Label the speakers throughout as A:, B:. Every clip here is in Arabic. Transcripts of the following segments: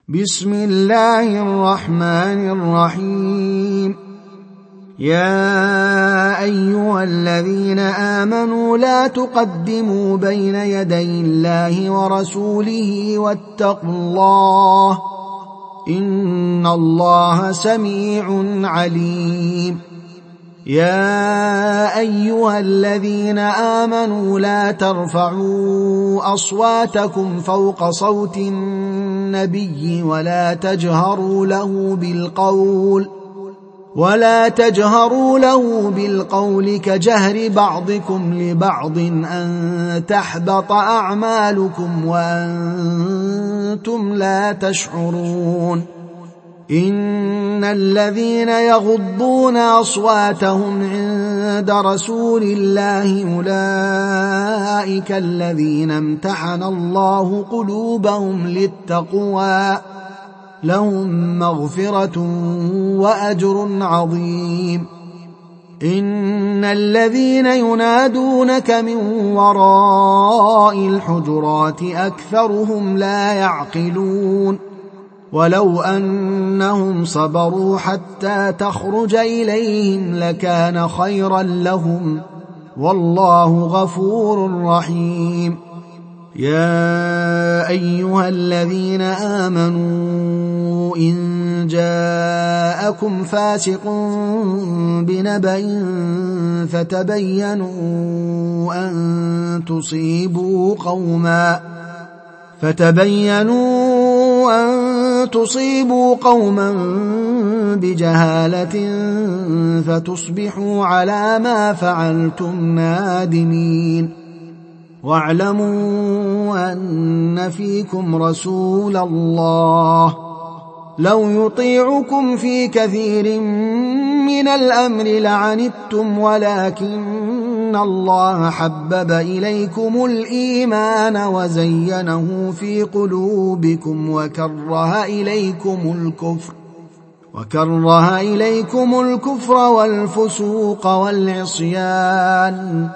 A: بسم الله الرحمن الرحيم. يا أيها الذين آمنوا لا تقدموا بين يدي الله ورسوله واتقوا الله إن الله سميع عليم. يا أيها الذين آمنوا لا ترفعوا أصواتكم فوق صوت النبي ولا تجهروا له بالقول كجهر بعضكم لبعض أن تحبط أعمالكم وأنتم لا تشعرون. إن الذين يغضون أصواتهم عند رسول الله أولئك الذين امتحن الله قلوبهم للتقوى لهم مغفرة وأجر عظيم. إن الذين ينادونك من وراء الحجرات أكثرهم لا يعقلون. ولو أنهم صبروا حتى تخرج إليهم لكان خيرا لهم والله غفور رحيم. يا أيها الذين آمنوا إن جاءكم فاسق بنبأ فتبينوا أن تصيبوا قوما بجهالة فتصبحوا على ما فعلتم نادمين. واعلموا أن فيكم رسول الله لو يطيعكم في كثير من الأمر لعنتم ولكن الله حبب إليكم الإيمان وزينه في قلوبكم وكره إليكم الكفر والفسوق والعصيان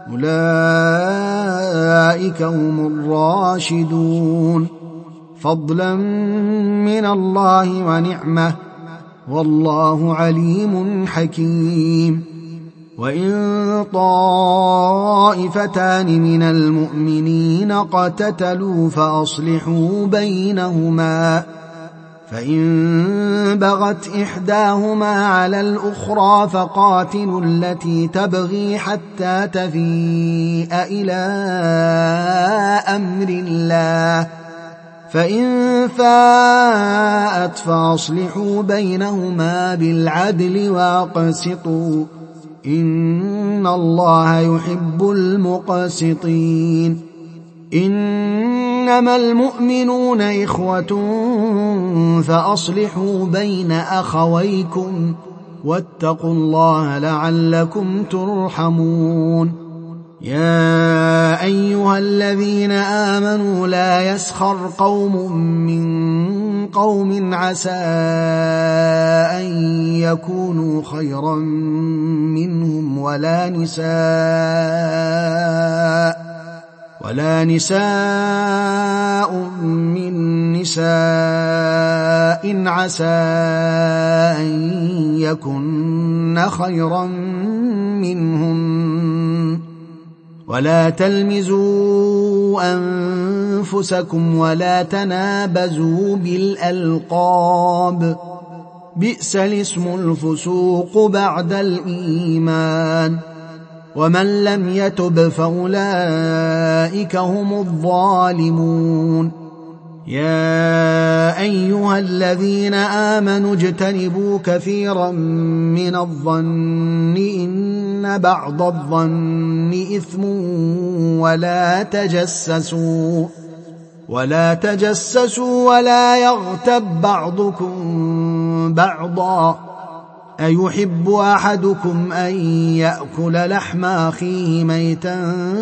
A: أولئك هم الراشدون فضلا من الله ونعمة والله عليم حكيم. وإن طائفتان من المؤمنين اقتتلوا فأصلحوا بينهما فإن بغت إحداهما على الأخرى فقاتلوا التي تبغي حتى تفيء إلى أمر الله فإن فاءت فأصلحوا بينهما بالعدل واقسطوا إن الله يحب المقسطين. إنما المؤمنون إخوة فأصلحوا بين أخويكم واتقوا الله لعلكم ترحمون. يا أيها الذين آمنوا لا يسخر قوم من قوم عسى أن يكونوا خيرا منهم ولا نساء من نساء عسى أن يكن خيرا منهم ولا تلمزوا أنفسكم ولا تنابزوا بالألقاب بئس الاسم الفسوق بعد الإيمان ومن لم يتب فأولئك هم الظالمون. يا أيها الذين آمنوا اجتنبوا كثيرا من الظن إن بعض الظن إثم ولا تجسسوا ولا يغتب بعضكم بعضا أيحب أحدكم أن يأكل لحم أخيه ميتا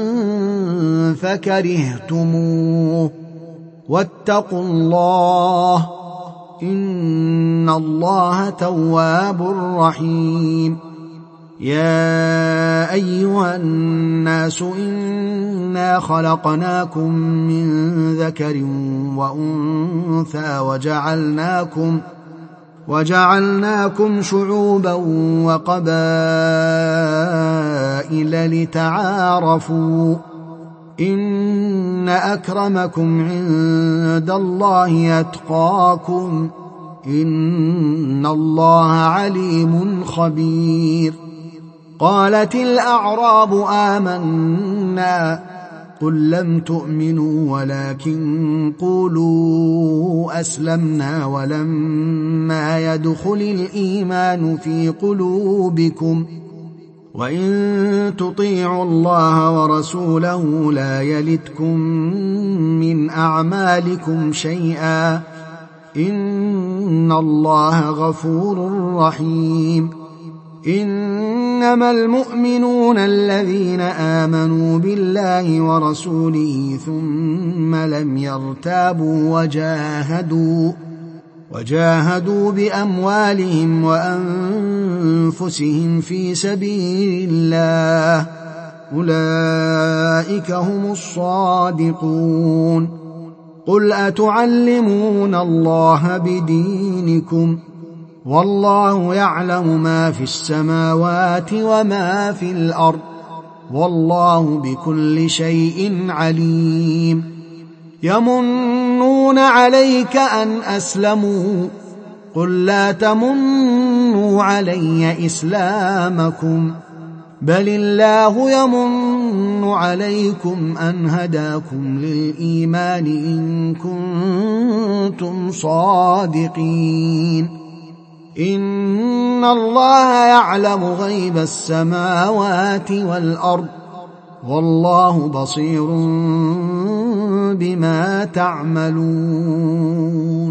A: فكرهتموه واتقوا الله إن الله تواب رحيم. يا أيها الناس إنا خلقناكم من ذكر وأنثى وجعلناكم شعوبا وقبائل لتعارفوا إن أكرمكم عند الله أتقاكم إن الله عليم خبير. قالت الأعراب آمنا قل لم تؤمنوا ولكن قولوا أسلمنا ولما يدخل الإيمان في قلوبكم وإن تطيعوا الله ورسوله لا يلتكم من أعمالكم شيئا إن الله غفور رحيم. إنما المؤمنون الذين آمنوا بالله ورسوله ثم لم يرتابوا وجاهدوا بأموالهم وأنفسهم في سبيل الله أولئك هم الصادقون. قل أتعلمون الله بدينكم والله يعلم ما في السماوات وما في الأرض والله بكل شيء عليم. يمنون عليك أن أسلموا قل لا تمنوا علي إسلامكم بل الله يمن عليكم أن هداكم للإيمان إن كنتم صادقين. إن الله يعلم غيب السماوات والأرض والله بصير بما تعملون.